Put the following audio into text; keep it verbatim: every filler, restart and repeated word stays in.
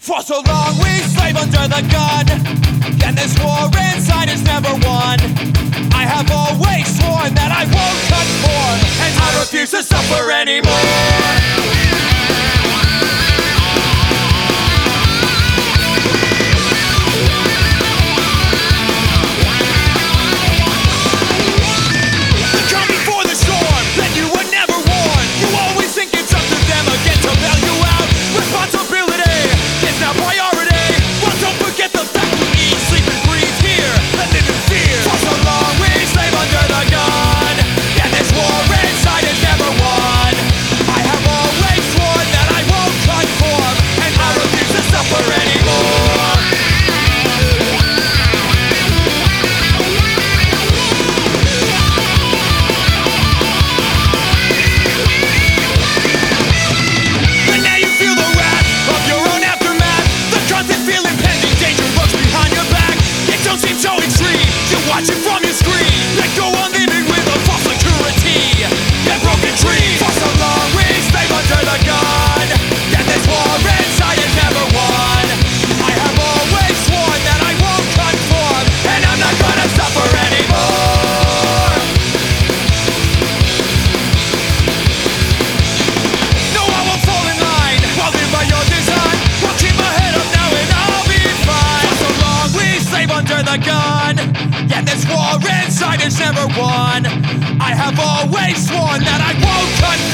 For so long we slave under the gun, and this war inside is never won. I have always sworn that I won't conform, and I refuse to suffer anymore. Watching from your screen, let go on living with a false security and broken dreams. For so long we slave under the gun, and this war inside is never won. I have always sworn that I won't conform, and I'm not gonna suffer anymore. No, I won't fall in line, I'll live by your design. I'll keep my head up now and I'll be fine. For so long we slave under the gun, and this war inside is never won. I have always sworn that I won't conform.